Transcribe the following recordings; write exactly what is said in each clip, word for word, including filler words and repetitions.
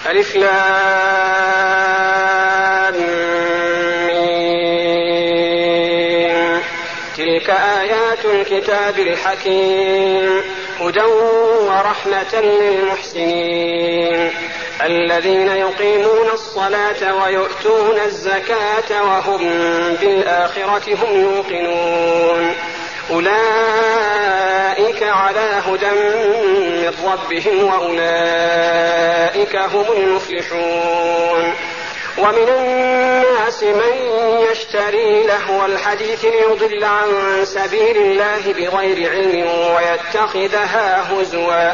ألف لام ميم. تلك آيات الكتاب الحكيم هدى ورحمة للمحسنين الذين يقيمون الصلاة ويؤتون الزكاة وهم بالآخرة هم يوقنون أولئك على هدى من ربهم وأولئك هم المفلحون. ومن الناس من يشتري لهو الحديث ليضل عن سبيل الله بغير علم ويتخذها هزوا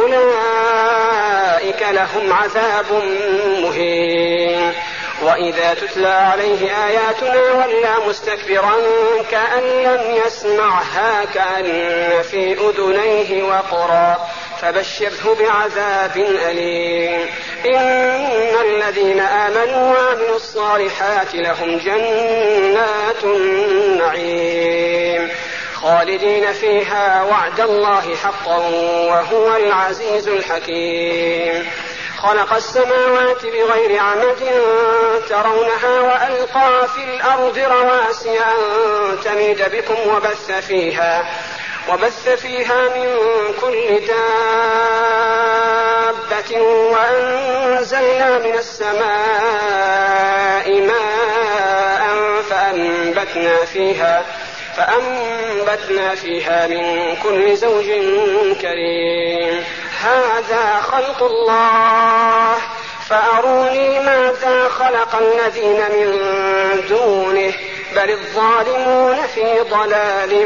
أولئك لهم عذاب مهين. وإذا تتلى عليه آياتنا ولى مستكبرا كأن لم يسمعها كأن في أذنيه وقرا فبشره بعذاب أليم. إن الذين آمنوا وعملوا الصالحات لهم جنات النعيم خالدين فيها وعد الله حقا وهو العزيز الحكيم. خلق السماوات بغير عمد ترونها وألقى في الأرض رواسي أن تميد بكم وبث فيها وبث فيها من كل دابة وأنزلنا من السماء ماء فأنبتنا فيها فأنبتنا فيها من كل زوج كريم. هذا خلق الله فأروني ماذا خلق الذين من دونه بل الظالمون في ضلال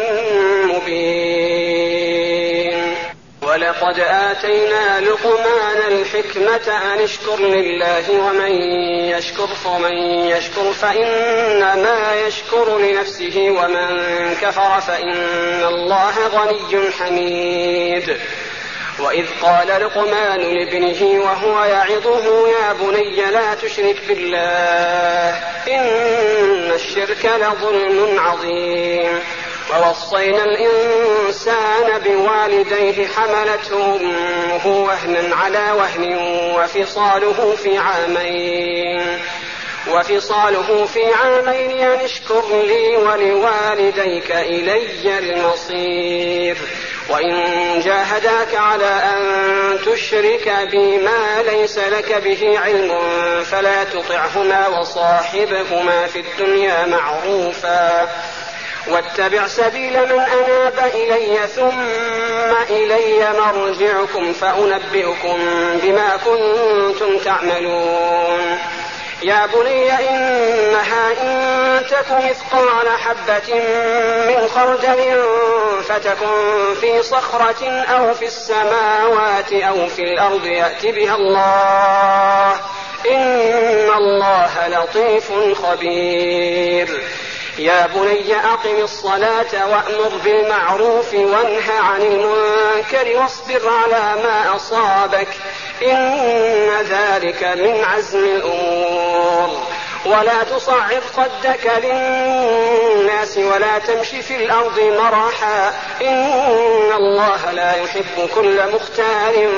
مبين. ولقد آتينا لقمان الحكمة أن اشكر لله ومن يشكر فمن يشكر فإنما يشكر لنفسه ومن كفر فإن الله غني حميد. وإذ قال لقمان لابنه وهو يعظه يا بني لا تشرك بالله إن الشرك لظلم عظيم. ووصينا الإنسان بوالديه حملته أمه وهنا على وهن وفصاله في عامين وفصاله في عامين أن اشكر لي ولوالديك إلي المصير. وإن جاهداك على أن تشرك بي ما ليس لك به علم فلا تطعهما وصاحبهما في الدنيا معروفا واتبع سبيل من أناب إلي ثم إلي مرجعكم فأنبئكم بما كنتم تعملون. يا بني إنها إن تك مثقال حبة من خردل فتكن في صخرة أو في السماوات أو في الأرض يأت بها الله إن الله لطيف خبير. يا بني أقم الصلاة وأمر بالمعروف وانه عن المنكر واصبر على ما أصابك إن ذلك من عزم الأمور. ولا تصعر خدك للناس ولا تمشي في الأرض مرحا إن الله لا يحب كل مختال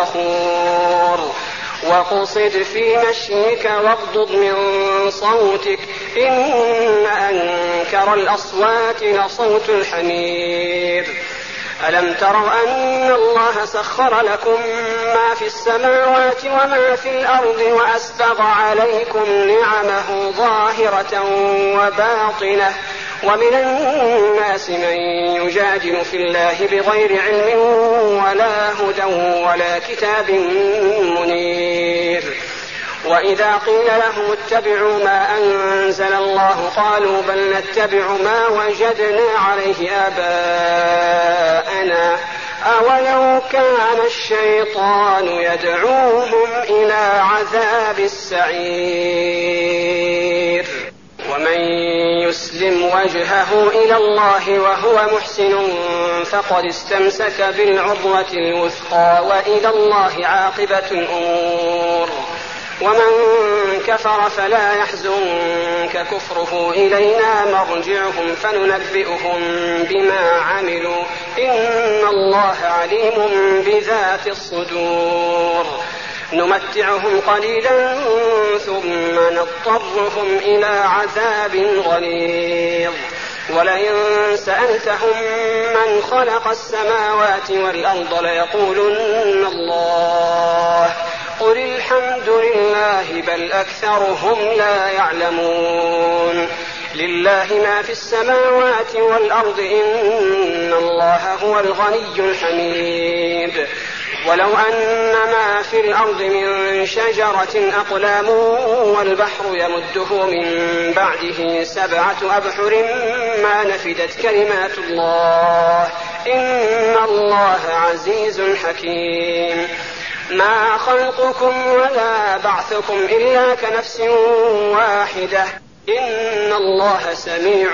فخور. وقصد في مشيك واغضض من صوتك إن أنكر الأصوات لصوت الحمير. ألم تروا أن الله سخر لكم ما في السماوات وما في الأرض وأسبغ عليكم نعمه ظاهرة وباطنة ومن الناس من يجادل في الله بغير علم ولا هدى ولا كتاب منير. وإذا قيل لهم اتبعوا ما أنزل الله قالوا بل نتبع ما وجدنا عليه آباءنا أولو كان الشيطان يدعوهم إلى عذاب السعير. ومن يسلم وجهه إلى الله وهو محسن فقد استمسك بالعروة الوثقى وإلى الله عاقبة الأمور. ومن كفر فلا يحزنك كفره إلينا مرجعهم فننبئهم بما عملوا إن الله عليم بذات الصدور. نمتعهم قليلا ثم نضطرهم إلى عذاب غليظ ولئن سألتهم من خلق السماوات والأرض ليقولن الله قل الحمد لله بل أكثرهم لا يعلمون لله ما في السماوات والأرض إن الله هو الغني الحميد ولو أن ما في الأرض من شجرة أقلام والبحر يمده من بعده سبعة أبحر ما نفدت كلمات الله إن الله عزيز حكيم ما خلقكم ولا بعثكم إلا كنفس واحدة إن الله سميع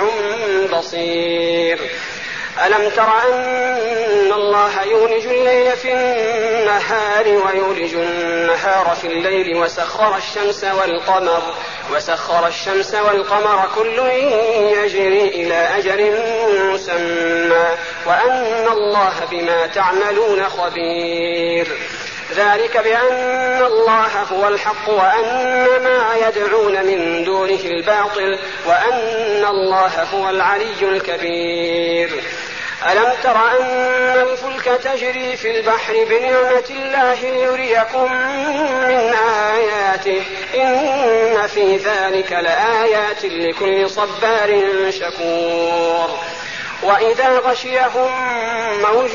بصير ألم تر أن الله يولج الليل في النهار ويولج النهار في الليل وسخر الشمس والقمر وسخر الشمس والقمر كل يجري إلى أجل مسمى وأن الله بما تعملون خبير ذلك بأن الله هو الحق وأن ما يدعون من دونه الباطل وأن الله هو العلي الكبير ألم تر أن الفلك تجري في البحر بنعمة الله ليريكم من آياته إن في ذلك لآيات لكل صبار شكور وإذا غشيهم موج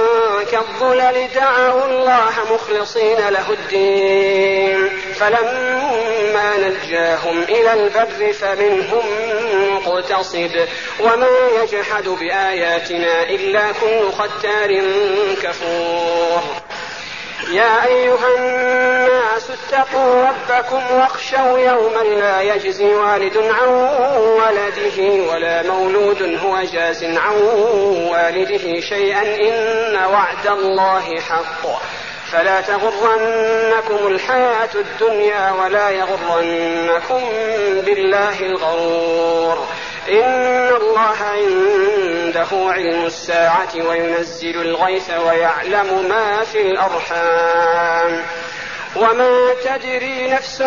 كالظلل دعوا الله مخلصين له الدين فلما نجاهم إلى البر فمنهم مقتصد وما يجحد بآياتنا إلا كل ختار كفور يا أيها الناس اتقوا ربكم واخشوا يوما لا يجزي والد عن ولده ولا مولود هو جاز عن والده شيئا إن وعد الله حق فلا تغرنكم الحياة الدنيا ولا يغرنكم بالله الغرور إن الله عنده علم الساعة وينزل الغيث ويعلم ما في الأرحام وما تدري نفس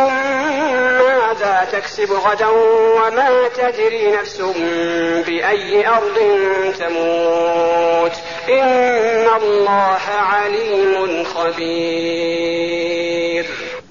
ماذا تكسب غدا وما تدري نفس بأي أرض تموت إن الله عليم خبير.